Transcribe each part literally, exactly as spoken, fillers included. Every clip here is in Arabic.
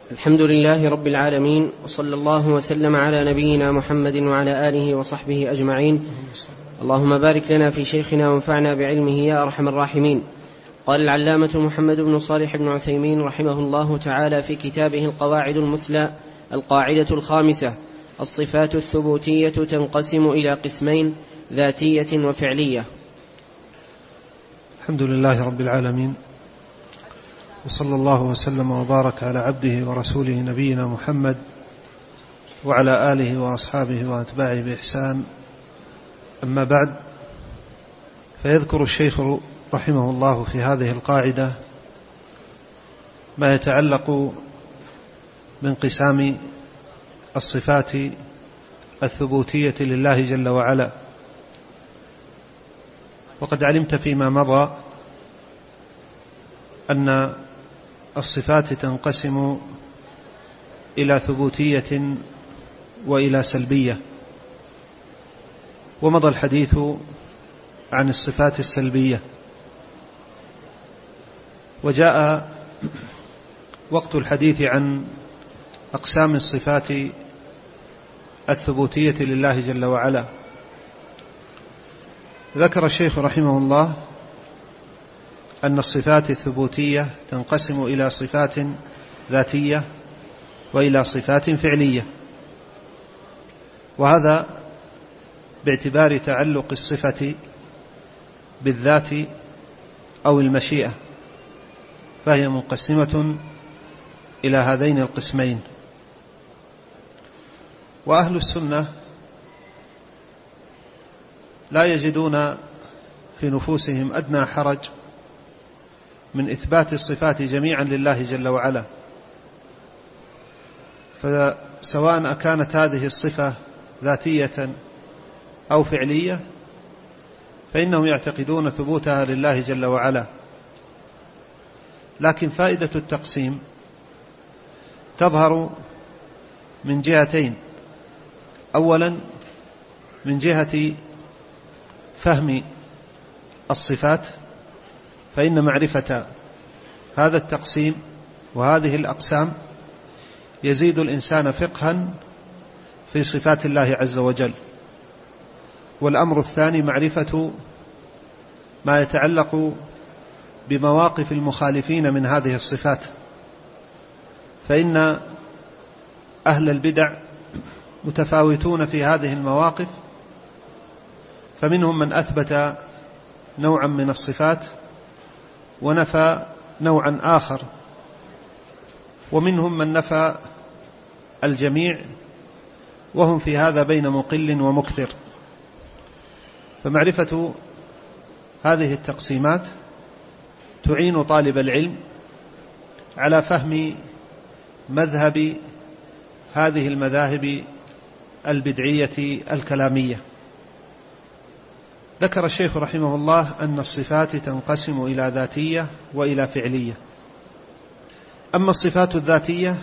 الحمد لله رب العالمين، وصلى الله وسلم على نبينا محمد وعلى آله وصحبه أجمعين. اللهم بارك لنا في شيخنا وانفعنا بعلمه يا أرحم الراحمين. قال العلامة محمد بن صالح بن عثيمين رحمه الله تعالى في كتابه القواعد المثلى: القاعدة الخامسة: الصفات الثبوتية تنقسم إلى قسمين: ذاتية وفعلية. الحمد لله رب العالمين، وصلى الله وسلم وبارك على عبده ورسوله نبينا محمد وعلى آله وأصحابه وأتباعه بإحسان. أما بعد، فيذكر الشيخ رحمه الله في هذه القاعدة ما يتعلق بانقسام الصفات الثبوتية لله جل وعلا. وقد علمت فيما مضى أن الصفات تنقسم إلى ثبوتية وإلى سلبية، ومضى الحديث عن الصفات السلبية، وجاء وقت الحديث عن أقسام الصفات الثبوتية لله جل وعلا. ذكر الشيخ رحمه الله أن الصفات الثبوتية تنقسم إلى صفات ذاتية وإلى صفات فعلية، وهذا باعتبار تعلق الصفة بالذات أو المشيئة، فهي منقسمة إلى هذين القسمين. وأهل السنة لا يجدون في نفوسهم أدنى حرج من إثبات الصفات جميعا لله جل وعلا، فسواء أكانت هذه الصفة ذاتية أو فعلية فإنهم يعتقدون ثبوتها لله جل وعلا. لكن فائدة التقسيم تظهر من جهتين: أولا من جهة فهم الصفات، فإن معرفة هذا التقسيم وهذه الأقسام يزيد الإنسان فقها في صفات الله عز وجل. والأمر الثاني معرفة ما يتعلق بمواقف المخالفين من هذه الصفات، فإن أهل البدع متفاوتون في هذه المواقف، فمنهم من أثبت نوعا من الصفات ونفى نوعا آخر، ومنهم من نفى الجميع، وهم في هذا بين مقل ومكثر. فمعرفة هذه التقسيمات تعين طالب العلم على فهم مذهب هذه المذاهب البدعية الكلامية. ذكر الشيخ رحمه الله أن الصفات تنقسم إلى ذاتية وإلى فعلية. أما الصفات الذاتية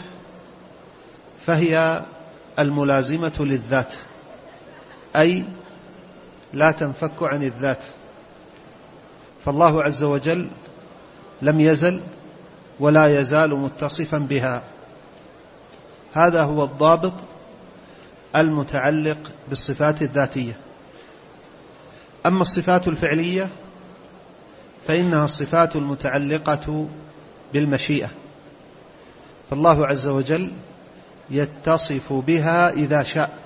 فهي الملازمة للذات، أي لا تنفك عن الذات، فالله عز وجل لم يزل ولا يزال متصفا بها. هذا هو الضابط المتعلق بالصفات الذاتية. أما الصفات الفعلية فإنها الصفات المتعلقة بالمشيئة، فالله عز وجل يتصف بها إذا شاء،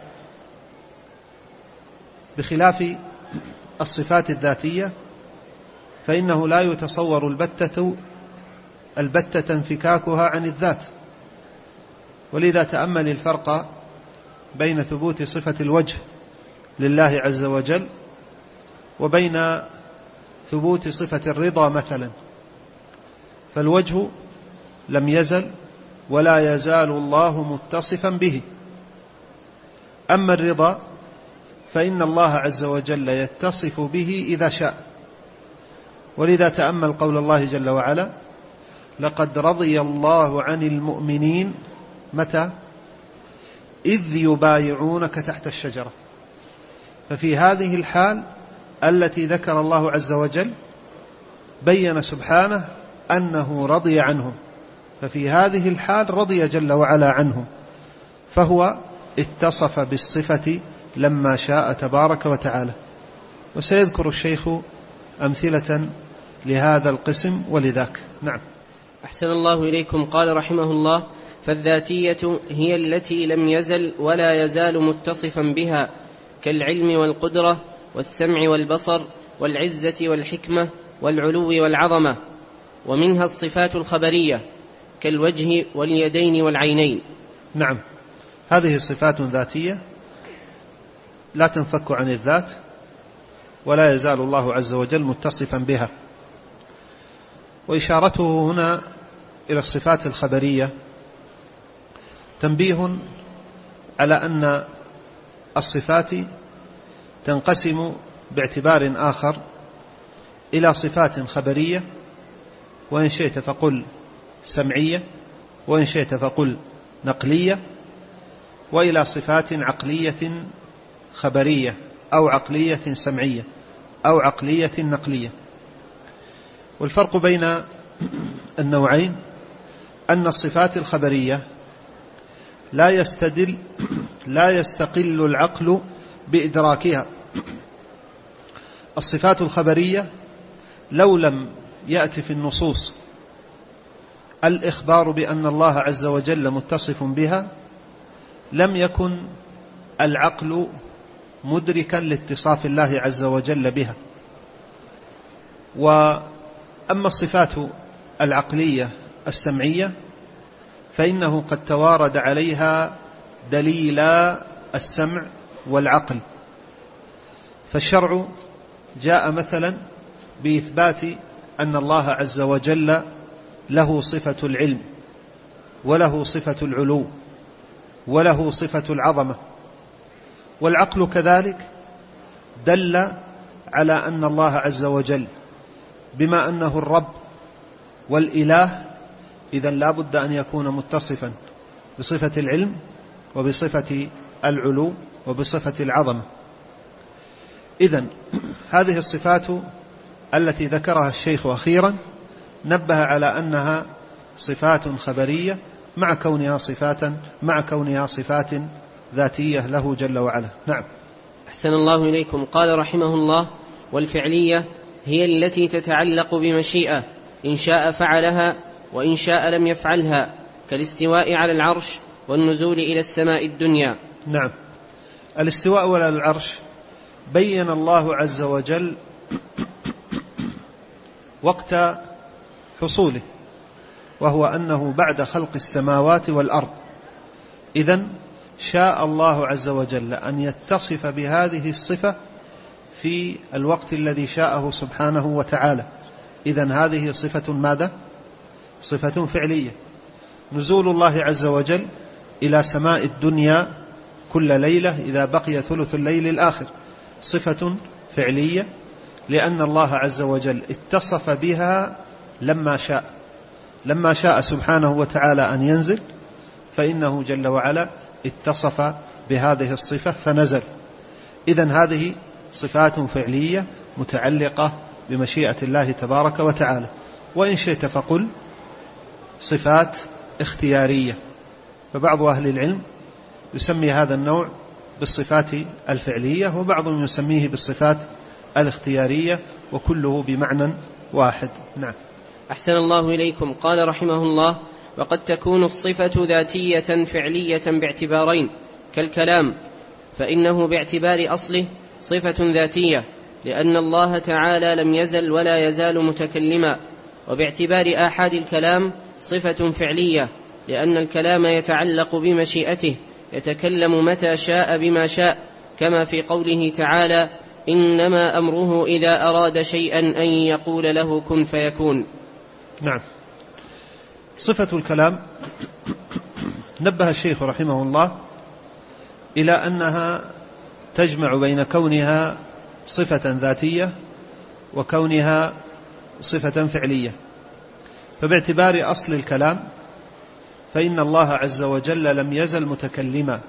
بخلاف الصفات الذاتية فإنه لا يتصور البتة البتة انفكاكها عن الذات. ولذا تأمل الفرق بين ثبوت صفة الوجه لله عز وجل وبين ثبوت صفة الرضا مثلا، فالوجه لم يزل ولا يزال الله متصفا به. أما الرضا فإن الله عز وجل يتصف به إذا شاء، ولذا تأمل قول الله جل وعلا: لقد رضي الله عن المؤمنين متى؟ إذ يبايعونك تحت الشجرة. ففي هذه الحال التي ذكر الله عز وجل بين سبحانه أنه رضي عنهم، ففي هذه الحال رضي جل وعلا عنهم، فهو اتصف بالصفة لما شاء تبارك وتعالى. وسيذكر الشيخ أمثلة لهذا القسم ولذاك. نعم. أحسن الله إليكم. قال رحمه الله: فالذاتية هي التي لم يزل ولا يزال متصفا بها، كالعلم والقدرة والسمع والبصر والعزة والحكمة والعلو والعظمة. ومنها الصفات الخبرية كالوجه واليدين والعينين. نعم، هذه صفات ذاتية لا تنفك عن الذات، ولا يزال الله عز وجل متصفا بها. وإشارته هنا إلى الصفات الخبرية تنبيه على أن الصفات تنقسم باعتبار آخر إلى صفات خبرية، وإن شئت فقل سمعية، وإن شئت فقل نقلية، وإلى صفات عقلية خبرية أو عقلية سمعية أو عقلية نقلية. والفرق بين النوعين أن الصفات الخبرية لا يستدل لا يستقل العقل بإدراكها. الصفات الخبرية لو لم يأتي في النصوص الإخبار بأن الله عز وجل متصف بها لم يكن العقل مدركا لاتصاف الله عز وجل بها. وأما الصفات العقلية السمعية فإنه قد توارد عليها دليل السمع والعقل. فالشرع جاء مثلا بإثبات أن الله عز وجل له صفة العلم، وله صفة العلو، وله صفة العظمة. والعقل كذلك دل على أن الله عز وجل بما أنه الرب والإله إذن لا بد أن يكون متصفا بصفة العلم وبصفة العلو وبصفة العظمة. إذن هذه الصفات التي ذكرها الشيخ أخيرا نبه على أنها صفات خبرية مع كونها صفات مع كونها صفات ذاتية له جل وعلا. نعم. أحسن الله إليكم. قال رحمه الله: والفعلية هي التي تتعلق بمشيئة، إن شاء فعلها وإن شاء لم يفعلها، كالاستواء على العرش والنزول إلى السماء الدنيا. نعم، الاستواء على العرش بين الله عز وجل وقت حصوله، وهو أنه بعد خلق السماوات والأرض. إذن شاء الله عز وجل أن يتصف بهذه الصفة في الوقت الذي شاءه سبحانه وتعالى. إذن هذه صفة ماذا؟ صفة فعلية. نزول الله عز وجل إلى سماء الدنيا كل ليلة إذا بقي ثلث الليل الآخر صفة فعلية، لأن الله عز وجل اتصف بها لما شاء لما شاء سبحانه وتعالى أن ينزل، فإنه جل وعلا اتصف بهذه الصفة فنزل. إذن هذه صفات فعلية متعلقة بمشيئة الله تبارك وتعالى. وإن شئت فقل صفات اختيارية، فبعض أهل العلم يسمي هذا النوع بالصفات الفعلية، وبعضهم يسميه بالصفات الاختيارية، وكله بمعنى واحد. نعم. أحسن الله إليكم. قال رحمه الله: وقد تكون الصفة ذاتية فعلية باعتبارين، كالكلام، فإنه باعتبار أصله صفة ذاتية لأن الله تعالى لم يزل ولا يزال متكلما، وباعتبار آحاد الكلام صفة فعلية لأن الكلام يتعلق بمشيئته، يتكلم متى شاء بما شاء، كما في قوله تعالى: إنما أمره إذا أراد شيئا أن يقول له كن فيكون. نعم. صفة الكلام نبه الشيخ رحمه الله إلى أنها تجمع بين كونها صفة ذاتية وكونها صفة فعلية. فباعتبار أصل الكلام فإن الله عز وجل لم يزل متكلما،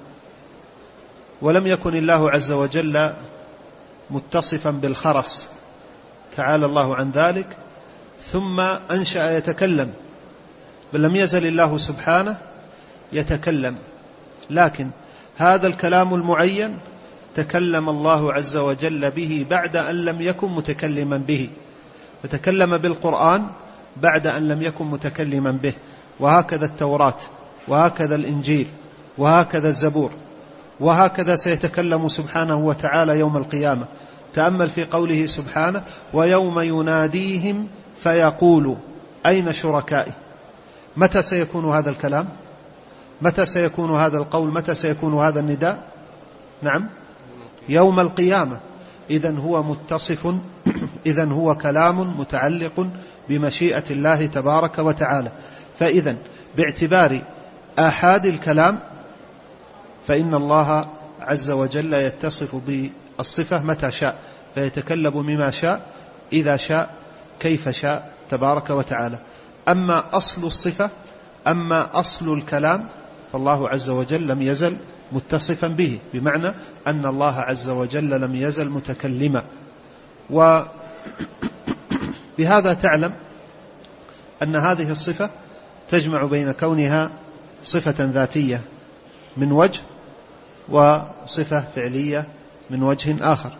ولم يكن الله عز وجل متصفا بالخرس، تعالى الله عن ذلك، ثم أنشأ يتكلم، بل لم يزل الله سبحانه يتكلم، لكن هذا الكلام المعين تكلم الله عز وجل به بعد أن لم يكن متكلما به، فتكلم بالقرآن بعد أن لم يكن متكلما به. وهكذا التوراة، وهكذا الإنجيل، وهكذا الزبور، وهكذا سيتكلم سبحانه وتعالى يوم القيامة. تأمل في قوله سبحانه: ويوم يناديهم فيقول أين شركائي. متى سيكون هذا الكلام؟ متى سيكون هذا القول؟ متى سيكون هذا النداء؟ نعم، يوم القيامة. إذن هو متصف إذن هو كلام متعلق بمشيئة الله تبارك وتعالى. فإذن باعتبار آحاد الكلام فإن الله عز وجل يتصف بالصفة متى شاء، فيتكلم بما شاء إذا شاء كيف شاء تبارك وتعالى. أما أصل الصفة، أما أصل الكلام، فالله عز وجل لم يزل متصفا به، بمعنى أن الله عز وجل لم يزل متكلما. وبهذا تعلم أن هذه الصفة تجمع بين كونها صفة ذاتية من وجه وصفة فعلية من وجه آخر.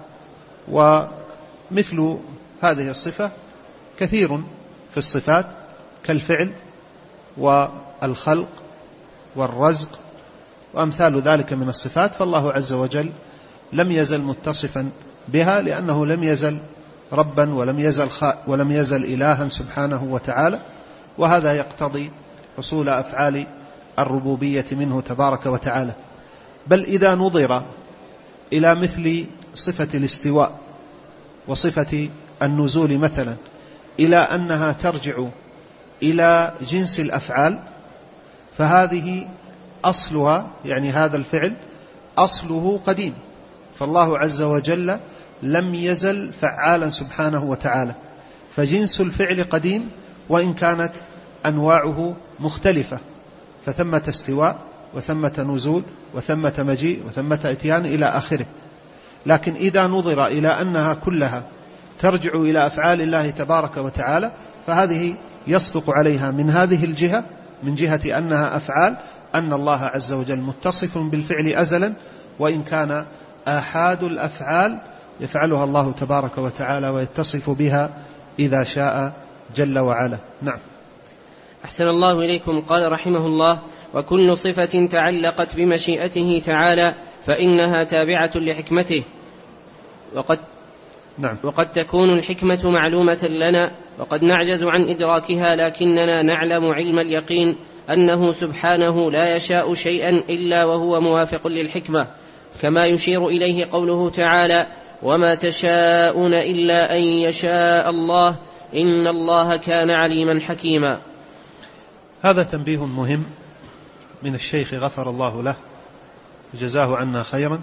ومثل هذه الصفة كثير في الصفات كالفعل والخلق والرزق وأمثال ذلك من الصفات، فالله عز وجل لم يزل متصفا بها، لأنه لم يزل ربا ولم يزل, ولم يزل إلها سبحانه وتعالى. وهذا يقتضي حصول أفعال الربوبية منه تبارك وتعالى. بل إذا نظر إلى مثل صفة الاستواء وصفة النزول مثلا إلى أنها ترجع إلى جنس الأفعال، فهذه أصلها، يعني هذا الفعل أصله قديم، فالله عز وجل لم يزل فعالا سبحانه وتعالى، فجنس الفعل قديم وإن كانت أنواعه مختلفة، فثمة استواء وثمة نزول وثمة مجيء وثمة اتيان إلى آخره. لكن إذا نظر إلى أنها كلها ترجع إلى أفعال الله تبارك وتعالى، فهذه يصدق عليها من هذه الجهة، من جهة أنها أفعال، أن الله عز وجل متصف بالفعل أزلا، وإن كان آحاد الأفعال يفعلها الله تبارك وتعالى ويتصف بها إذا شاء جل وعلا. نعم. أحسن الله إليكم. قال رحمه الله: وكل صفة تعلقت بمشيئته تعالى فإنها تابعة لحكمته، وقد نعم. وقد تكون الحكمة معلومة لنا وقد نعجز عن إدراكها، لكننا نعلم علم اليقين أنه سبحانه لا يشاء شيئا إلا وهو موافق للحكمة، كما يشير إليه قوله تعالى: وما تشاءون إلا أن يشاء الله إن الله كان عليما حكيما. هذا تنبيه مهم من الشيخ غفر الله له وجزاه عنا خيرا،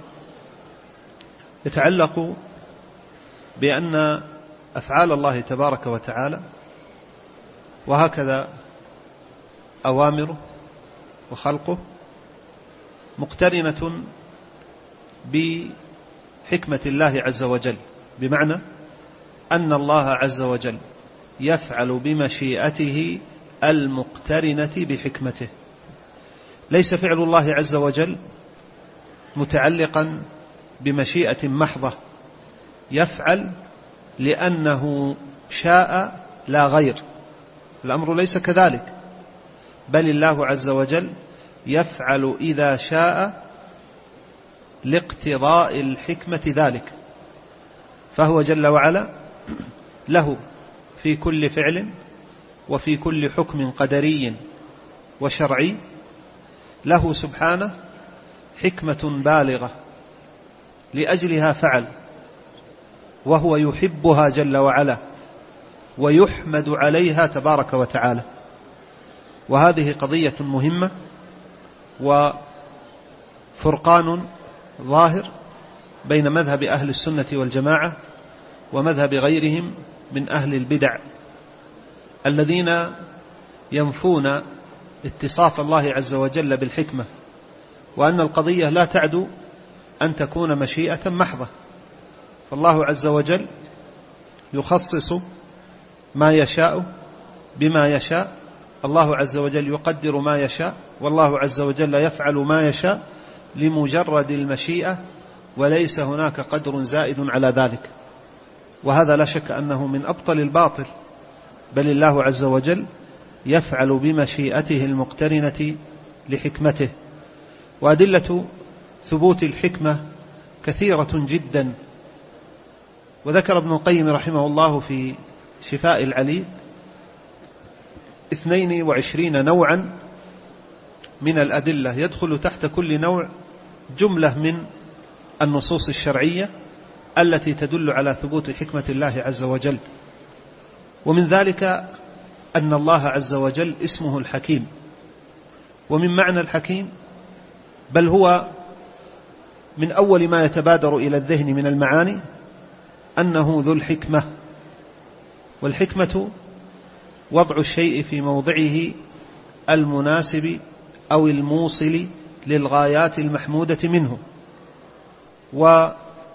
يتعلق بأن أفعال الله تبارك وتعالى وهكذا أوامره وخلقه مقترنة بحكمة الله عز وجل، بمعنى أن الله عز وجل يفعل بمشيئته المقترنة بحكمته. ليس فعل الله عز وجل متعلقا بمشيئة محضة، يفعل لأنه شاء لا غير، الأمر ليس كذلك، بل الله عز وجل يفعل إذا شاء لاقتضاء الحكمة ذلك، فهو جل وعلا له في كل فعل وفي كل حكم قدري وشرعي له سبحانه حكمة بالغة لأجلها فعل، وهو يحبها جل وعلا ويحمد عليها تبارك وتعالى. وهذه قضية مهمة وفرقان ظاهر بين مذهب أهل السنة والجماعة ومذهب غيرهم من أهل البدع الذين ينفون اتصاف الله عز وجل بالحكمة، وأن القضية لا تعدو أن تكون مشيئة محضة، فالله عز وجل يخصص ما يشاء بما يشاء الله عز وجل يقدر ما يشاء، والله عز وجل يفعل ما يشاء لمجرد المشيئة، وليس هناك قدر زائد على ذلك. وهذا لا شك أنه من أبطل الباطل، بل الله عز وجل يفعل بمشيئته المقترنة لحكمته. وأدلة ثبوت الحكمة كثيرة جدا، وذكر ابن القيم رحمه الله في شفاء العليل اثنين وعشرين نوعا من الأدلة، يدخل تحت كل نوع جملة من النصوص الشرعية التي تدل على ثبوت حكمة الله عز وجل. ومن ذلك أن الله عز وجل اسمه الحكيم، ومن معنى الحكيم بل هو من أول ما يتبادر إلى الذهن من المعاني أنه ذو الحكمة. والحكمة وضع الشيء في موضعه المناسب أو الموصل للغايات المحمودة منه. والله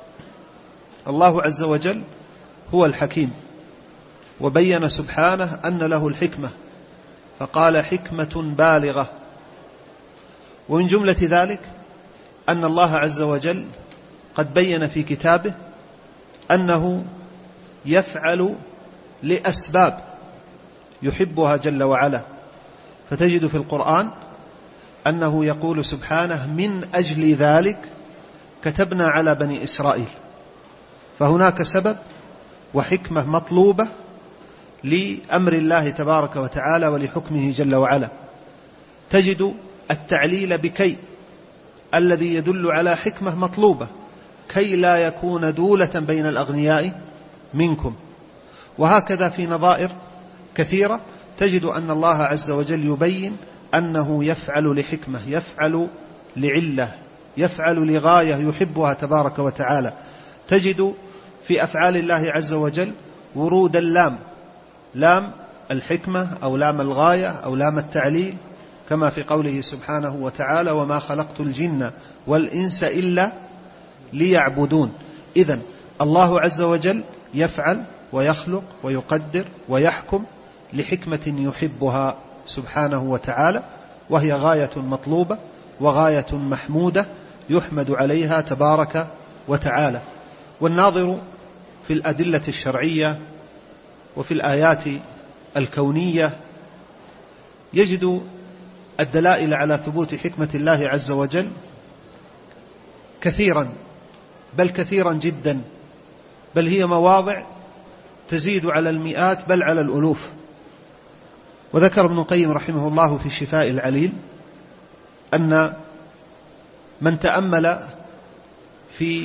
عز وجل هو الحكيم، وبين سبحانه أن له الحكمة فقال حكمة بالغة. ومن جملة ذلك أن الله عز وجل قد بين في كتابه أنه يفعل لأسباب يحبها جل وعلا، فتجد في القرآن أنه يقول سبحانه من أجل ذلك كتبنا على بني إسرائيل. فهناك سبب وحكمة مطلوبة لأمر الله تبارك وتعالى ولحكمه جل وعلا. تجد التعليل بكي الذي يدل على حكمة مطلوبة، كي لا يكون دولة بين الأغنياء منكم. وهكذا في نظائر كثيرة تجد أن الله عز وجل يبين أنه يفعل لحكمة، يفعل لعلة، يفعل لغاية يحبها تبارك وتعالى. تجد في أفعال الله عز وجل ورود اللام، لام الحكمة أو لام الغاية أو لام التعليل، كما في قوله سبحانه وتعالى وما خلقت الجن والإنس إلا ليعبدون. إذن الله عز وجل يفعل ويخلق ويقدر ويحكم لحكمة يحبها سبحانه وتعالى، وهي غاية مطلوبة وغاية محمودة يحمد عليها تبارك وتعالى. والناظر في الأدلة الشرعية وفي الآيات الكونية يجد الدلائل على ثبوت حكمة الله عز وجل كثيرا، بل كثيرا جدا، بل هي مواضع تزيد على المئات بل على الألوف. وذكر ابن القيم رحمه الله في شفاء العليل أن من تأمل في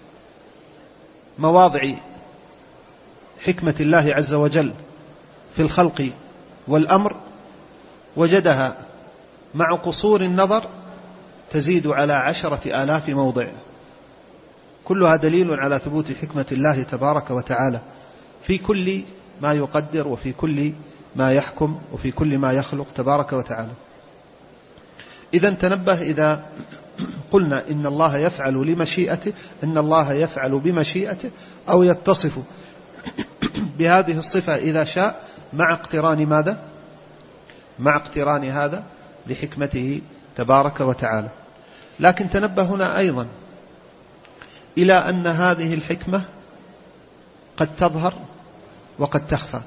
مواضع حكمة الله عز وجل في الخلق والأمر وجدها مع قصور النظر تزيد على عشرة آلاف موضع، كلها دليل على ثبوت حكمة الله تبارك وتعالى في كل ما يقدر وفي كل ما يحكم وفي كل ما يخلق تبارك وتعالى. إذن تنبه إذا قلنا إن الله يفعل لمشيئته، إن الله يفعل بمشيئته أو يتصف بهذه الصفة إذا شاء، مع اقتران ماذا؟ مع اقتران هذا لحكمته تبارك وتعالى. لكن تنبه هنا أيضا إلى أن هذه الحكمة قد تظهر وقد تخفى.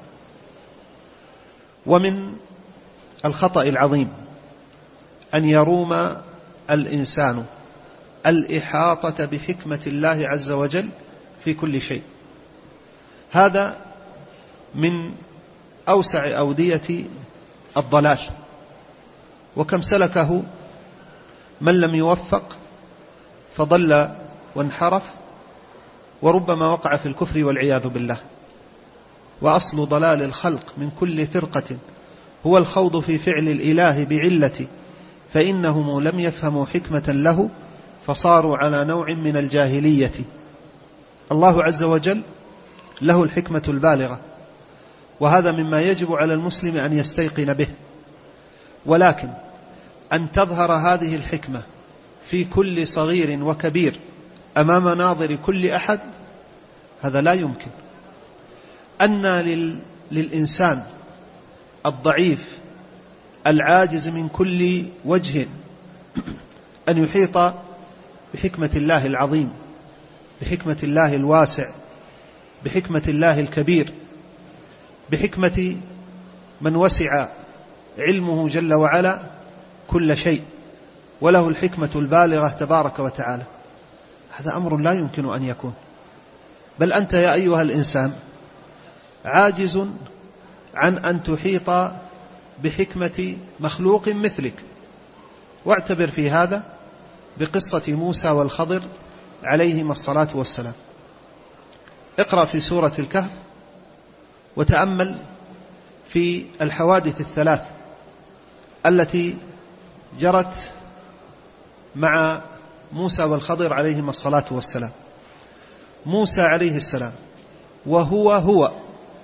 ومن الخطأ العظيم أن يروم الإنسان الإحاطة بحكمة الله عز وجل في كل شيء. هذا من أوسع أودية الضلال، وكم سلكه من لم يوفق فضل وانحرف، وربما وقع في الكفر والعياذ بالله. وأصل ضلال الخلق من كل فرقة هو الخوض في فعل الإله بعلة، فإنهم لم يفهموا حكمة له فصاروا على نوع من الجاهلية. الله عز وجل له الحكمة البالغة، وهذا مما يجب على المسلم أن يستيقن به. ولكن أن تظهر هذه الحكمة في كل صغير وكبير أمام ناظر كل أحد، هذا لا يمكن. أن لل... للإنسان الضعيف العاجز من كل وجه أن يحيط بحكمة الله العظيم، بحكمة الله الواسع، بحكمة الله الكبير، بحكمة من وسع علمه جل وعلا كل شيء وله الحكمة البالغة تبارك وتعالى. هذا أمر لا يمكن أن يكون. بل أنت يا أيها الإنسان عاجز عن أن تحيط بحكمة مخلوق مثلك. واعتبر في هذا بقصة موسى والخضر عليهما الصلاة والسلام. اقرأ في سورة الكهف وتأمل في الحوادث الثلاث التي جرت مع موسى والخضر عليهما الصلاة والسلام. موسى عليه السلام وهو هو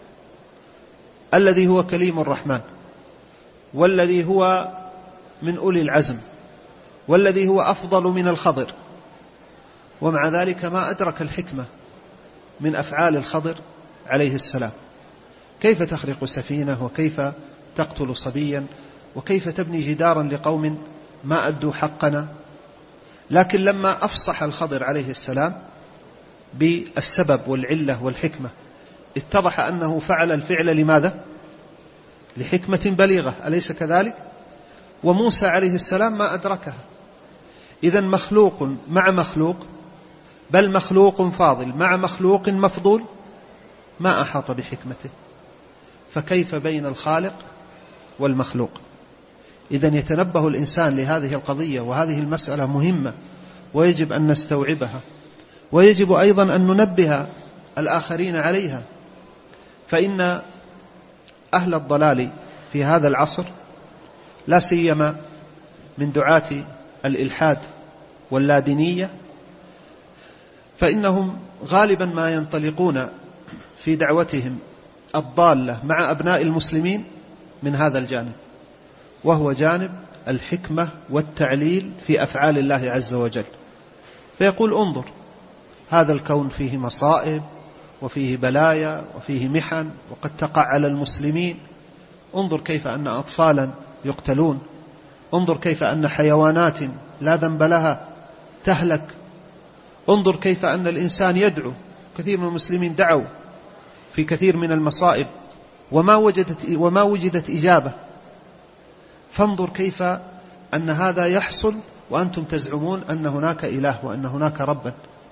الذي هو كليم الرحمن، والذي هو من أولي العزم، والذي هو أفضل من الخضر، ومع ذلك ما أدرك الحكمة من أفعال الخضر عليه السلام. كيف تخرق سفينة، وكيف تقتل صبيا، وكيف تبني جدارا لقوم ما أدوا حقنا. لكن لما أفصح الخضر عليه السلام بالسبب والعلة والحكمة اتضح أنه فعل الفعل لماذا؟ لحكمة بليغة، أليس كذلك؟ وموسى عليه السلام ما أدركها. إذن مخلوق مع مخلوق، بل مخلوق فاضل مع مخلوق مفضول، ما أحاط بحكمته، فكيف بين الخالق والمخلوق؟ إذن يتنبه الإنسان لهذه القضية، وهذه المسألة مهمة ويجب أن نستوعبها، ويجب أيضا أن ننبه الآخرين عليها. فإن أهل الضلال في هذا العصر، لا سيما من دعاة الإلحاد واللادينية، فإنهم غالبا ما ينطلقون في دعوتهم الضالة مع أبناء المسلمين من هذا الجانب، وهو جانب الحكمة والتعليل في أفعال الله عز وجل. فيقول انظر، هذا الكون فيه مصائب وفيه بلايا وفيه محن وقد تقع على المسلمين. انظر كيف أن أطفالا يقتلون، انظر كيف أن حيوانات لا ذنب لها تهلك، انظر كيف أن الإنسان يدعو. كثير من المسلمين دعوا في كثير من المصائب وما وجدت, وما وجدت إجابة. فانظر كيف أن هذا يحصل وأنتم تزعمون أن هناك إله وأن هناك ربا.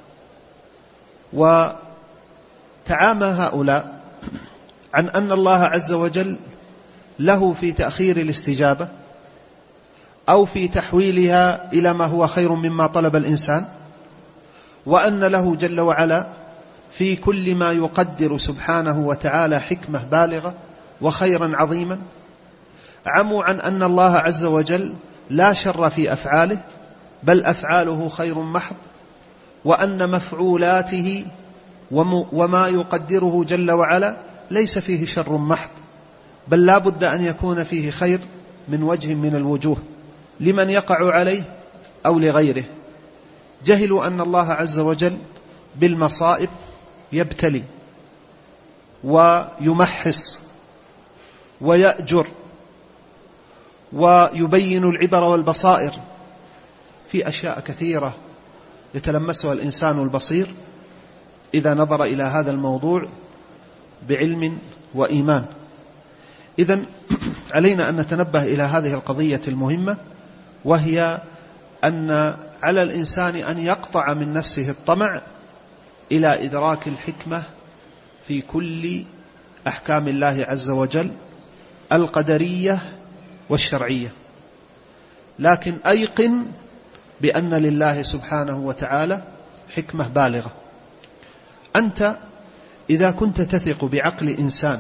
وتعامى هؤلاء عن أن الله عز وجل له في تأخير الاستجابة أو في تحويلها إلى ما هو خير مما طلب الإنسان، وأن له جل وعلا في كل ما يقدر سبحانه وتعالى حكمة بالغة وخيرا عظيما. عموا عن أن الله عز وجل لا شر في أفعاله، بل أفعاله خير محض، وأن مفعولاته وما يقدره جل وعلا ليس فيه شر محض، بل لا بد أن يكون فيه خير من وجه من الوجوه لمن يقع عليه أو لغيره. جهلوا أن الله عز وجل بالمصائب يبتلي ويمحص ويأجر ويبين العبر والبصائر في أشياء كثيرة يتلمسها الإنسان البصير إذا نظر إلى هذا الموضوع بعلم وإيمان. إذن علينا أن نتنبه إلى هذه القضية المهمة، وهي أن على الإنسان أن يقطع من نفسه الطمع إلى إدراك الحكمة في كل أحكام الله عز وجل القدرية والشرعية، لكن أيقن بأن لله سبحانه وتعالى حكمة بالغة. أنت إذا كنت تثق بعقل إنسان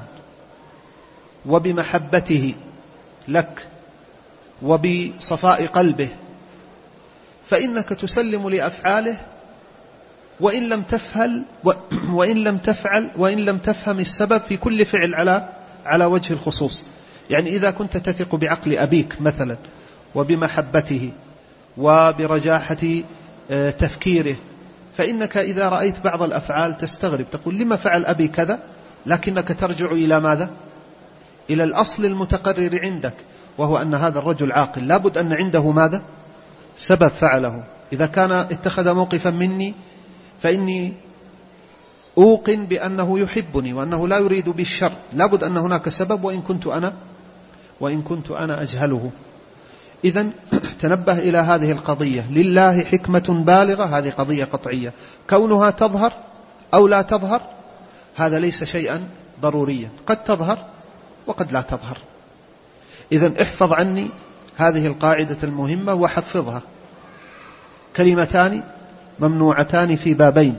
وبمحبته لك وبصفاء قلبه، فإنك تسلم لأفعاله وإن لم تفعل وإن لم تفعل وإن لم تفهم السبب في كل فعل على على وجه الخصوص. يعني إذا كنت تثق بعقل أبيك مثلا وبمحبته وبرجاحة تفكيره، فإنك إذا رأيت بعض الأفعال تستغرب، تقول لما فعل أبي كذا، لكنك ترجع إلى ماذا؟ إلى الأصل المتقرر عندك، وهو أن هذا الرجل عاقل، لابد أن عنده ماذا؟ سبب فعله. إذا كان اتخذ موقفا مني فإني أوقن بأنه يحبني وأنه لا يريد بالشر، لابد أن هناك سبب وإن كنت أنا وإن كنت أنا أجهله. إذن تنبه إلى هذه القضية، لله حكمة بالغة، هذه قضية قطعية، كونها تظهر أو لا تظهر هذا ليس شيئا ضروريا، قد تظهر وقد لا تظهر. إذن احفظ عني هذه القاعدة المهمة وحفظها. كلمتان ممنوعتان في بابين،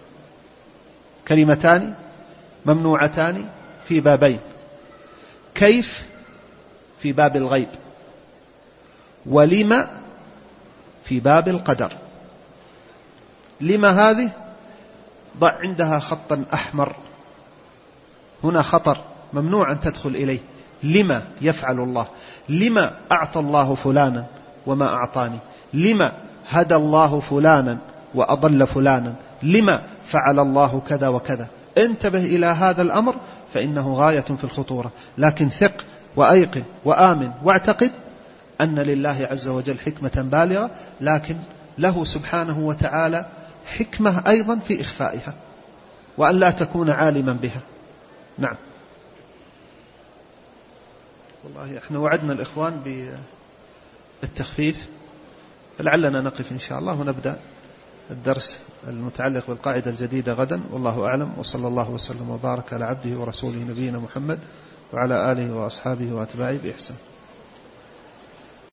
كلمتان ممنوعتان في بابين: كيف في باب الغيب، ولما في باب القدر. لما هذه ضع عندها خطا أحمر، هنا خطر، ممنوع أن تدخل إليه. لما يفعل الله؟ لما أعطى الله فلانا وما أعطاني؟ لما هدى الله فلانا وأضل فلانا؟ لما فعل الله كذا وكذا؟ انتبه إلى هذا الأمر فإنه غاية في الخطورة. لكن ثق وأيقن وآمن واعتقد أن لله عز وجل حكمة بالغة، لكن له سبحانه وتعالى حكمة أيضا في إخفائها، وأن لا تكون عالما بها. نعم. والله احنا وعدنا الإخوان بالتخفيف، فلعلنا نقف إن شاء الله ونبدأ الدرس المتعلق بالقاعدة الجديدة غدا، والله أعلم، وصلى الله وسلم وبارك على عبده ورسوله نبينا محمد وعلى آله وأصحابه وأتباعه بإحسان.